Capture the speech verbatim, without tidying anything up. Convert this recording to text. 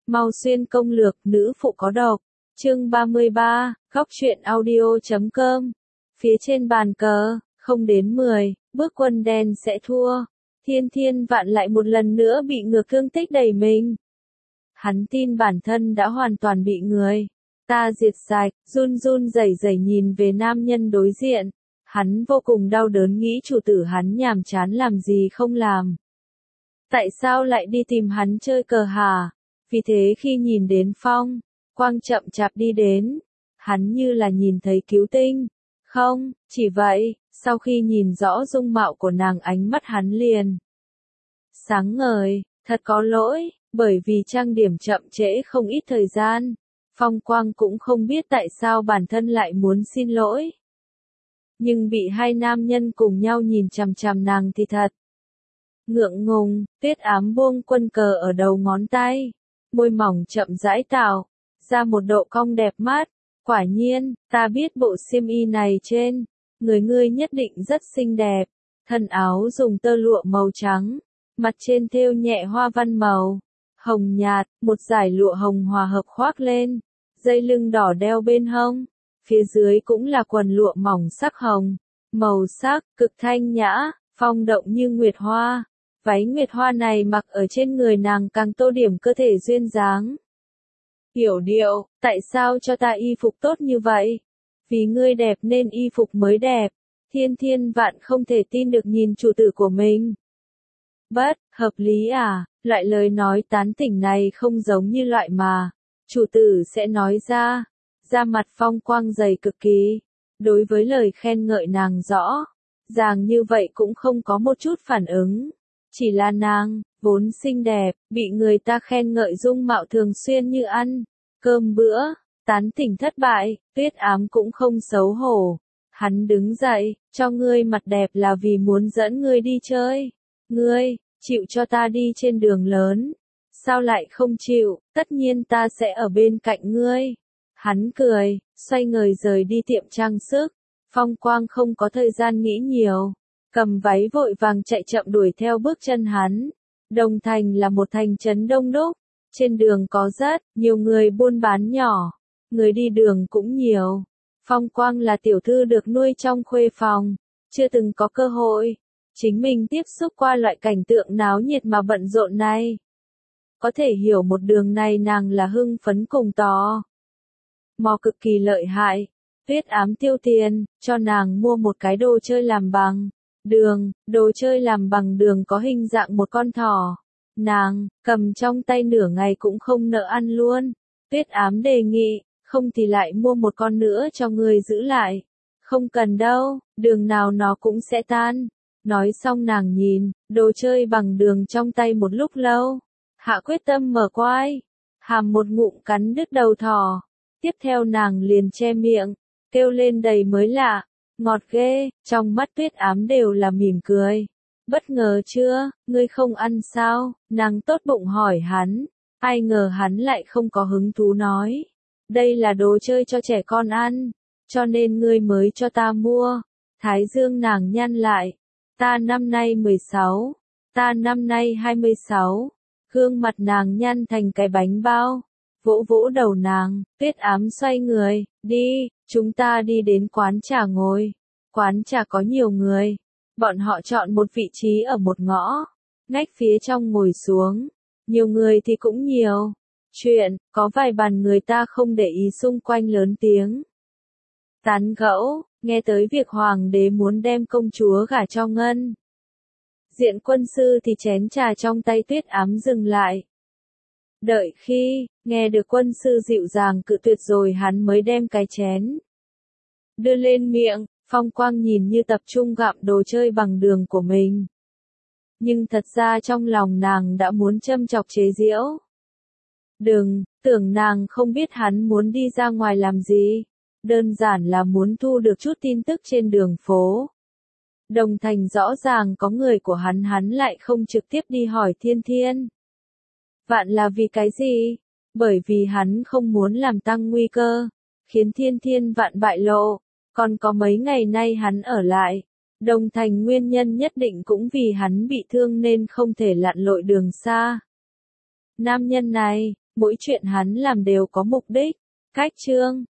Mau xuyên công lược, nữ phụ có độc. Chương ba mươi ba, góc truyện audio chấm com. Phía trên bàn cờ, không đến mười, bước quân đen sẽ thua. Thiên Thiên Vạn lại một lần nữa bị ngược thương tích đầy mình. Hắn tin bản thân đã hoàn toàn bị người ta diệt sạch, run run rẩy rẩy nhìn về nam nhân đối diện. Hắn vô cùng đau đớn nghĩ chủ tử hắn nhàm chán làm gì không làm. Tại sao lại đi tìm hắn chơi cờ hả? Vì thế khi nhìn đến Phong Quang chậm chạp đi đến, hắn như là nhìn thấy cứu tinh. Không, chỉ vậy, sau khi nhìn rõ dung mạo của nàng ánh mắt hắn liền sáng ngời, thật có lỗi, bởi vì trang điểm chậm trễ không ít thời gian. Phong Quang cũng không biết tại sao bản thân lại muốn xin lỗi. Nhưng bị hai nam nhân cùng nhau nhìn chằm chằm nàng thì thật ngượng ngùng. Tuyết Ám buông quân cờ ở đầu ngón tay, môi mỏng chậm rãi tạo ra một độ cong đẹp mắt. Quả nhiên, ta biết bộ xiêm y này trên người ngươi nhất định rất xinh đẹp. Thân áo dùng tơ lụa màu trắng, mặt trên thêu nhẹ hoa văn màu hồng nhạt, một dải lụa hồng hòa hợp khoác lên, dây lưng đỏ đeo bên hông. Phía dưới cũng là quần lụa mỏng sắc hồng, màu sắc cực thanh nhã, phong động như nguyệt hoa. Váy nguyệt hoa này mặc ở trên người nàng càng tô điểm cơ thể duyên dáng. Hiểu điệu, tại sao cho ta y phục tốt như vậy? Vì ngươi đẹp nên y phục mới đẹp. Thiên Thiên Vạn không thể tin được nhìn chủ tử của mình. Bất, hợp lý à, loại lời nói tán tỉnh này không giống như loại mà chủ tử sẽ nói ra. Da mặt Phong Quang dày cực kỳ. Đối với lời khen ngợi nàng rõ ràng như vậy cũng không có một chút phản ứng. Chỉ là nàng, vốn xinh đẹp, bị người ta khen ngợi dung mạo thường xuyên như ăn cơm bữa, tán tỉnh thất bại. Tuyết Ám cũng không xấu hổ. Hắn đứng dậy, cho ngươi mặt đẹp là vì muốn dẫn ngươi đi chơi. Ngươi, chịu cho ta đi trên đường lớn. Sao lại không chịu, tất nhiên ta sẽ ở bên cạnh ngươi. Hắn cười, xoay người rời đi tiệm trang sức. Phong Quang không có thời gian nghĩ nhiều. Cầm váy vội vàng chạy chậm đuổi theo bước chân hắn. Đồng Thành là một thành trấn đông đúc. Trên đường có rất nhiều người buôn bán nhỏ. Người đi đường cũng nhiều. Phong Quang là tiểu thư được nuôi trong khuê phòng. Chưa từng có cơ hội chính mình tiếp xúc qua loại cảnh tượng náo nhiệt mà bận rộn này. Có thể hiểu một đường này nàng là hưng phấn cùng tò mò cực kỳ lợi hại. Tuyết Ám tiêu tiền, cho nàng mua một cái đồ chơi làm bằng đường. Đồ chơi làm bằng đường có hình dạng một con thỏ. Nàng, cầm trong tay nửa ngày cũng không nỡ ăn luôn. Tuyết Ám đề nghị, không thì lại mua một con nữa cho người giữ lại. Không cần đâu, đường nào nó cũng sẽ tan. Nói xong nàng nhìn đồ chơi bằng đường trong tay một lúc lâu. Hạ quyết tâm mở quai hàm một ngụm cắn đứt đầu thỏ. Tiếp theo nàng liền che miệng, kêu lên đầy mới lạ, ngọt ghê. Trong mắt Tuyết Ám đều là mỉm cười. Bất ngờ chưa, ngươi không ăn sao? Nàng tốt bụng hỏi hắn. Ai ngờ hắn lại không có hứng thú nói. Đây là đồ chơi cho trẻ con ăn, cho nên ngươi mới cho ta mua. Thái dương nàng nhăn lại. Ta năm nay mười sáu, ta năm nay hai mươi sáu. Gương mặt nàng nhăn thành cái bánh bao. Vỗ vỗ đầu nàng. Tuyết Ám xoay người, đi, chúng ta đi đến quán trà ngồi. Quán trà có nhiều người. Bọn họ chọn một vị trí ở một ngõ ngách phía trong ngồi xuống. Nhiều người thì cũng nhiều chuyện, có vài bàn người ta không để ý xung quanh lớn tiếng tán gẫu, nghe tới việc hoàng đế muốn đem công chúa gả cho Ngân Diện quân sư thì chén trà trong tay Tuyết Ám dừng lại. Đợi khi nghe được quân sư dịu dàng cự tuyệt rồi hắn mới đem cái chén đưa lên miệng. Phong Quang nhìn như tập trung gặm đồ chơi bằng đường của mình. Nhưng thật ra trong lòng nàng đã muốn châm chọc chế giễu. Đừng, tưởng nàng không biết hắn muốn đi ra ngoài làm gì. Đơn giản là muốn thu được chút tin tức trên đường phố. Đồng Thành rõ ràng có người của hắn hắn lại không trực tiếp đi hỏi Thiên Thiên Vạn là vì cái gì? Bởi vì hắn không muốn làm tăng nguy cơ, khiến Thiên Thiên Vạn bại lộ. Còn có mấy ngày nay hắn ở lại. Đồng Thành nguyên nhân nhất định cũng vì hắn bị thương nên không thể lặn lội đường xa. Nam nhân này, Mỗi chuyện hắn làm đều có mục đích. Cách chương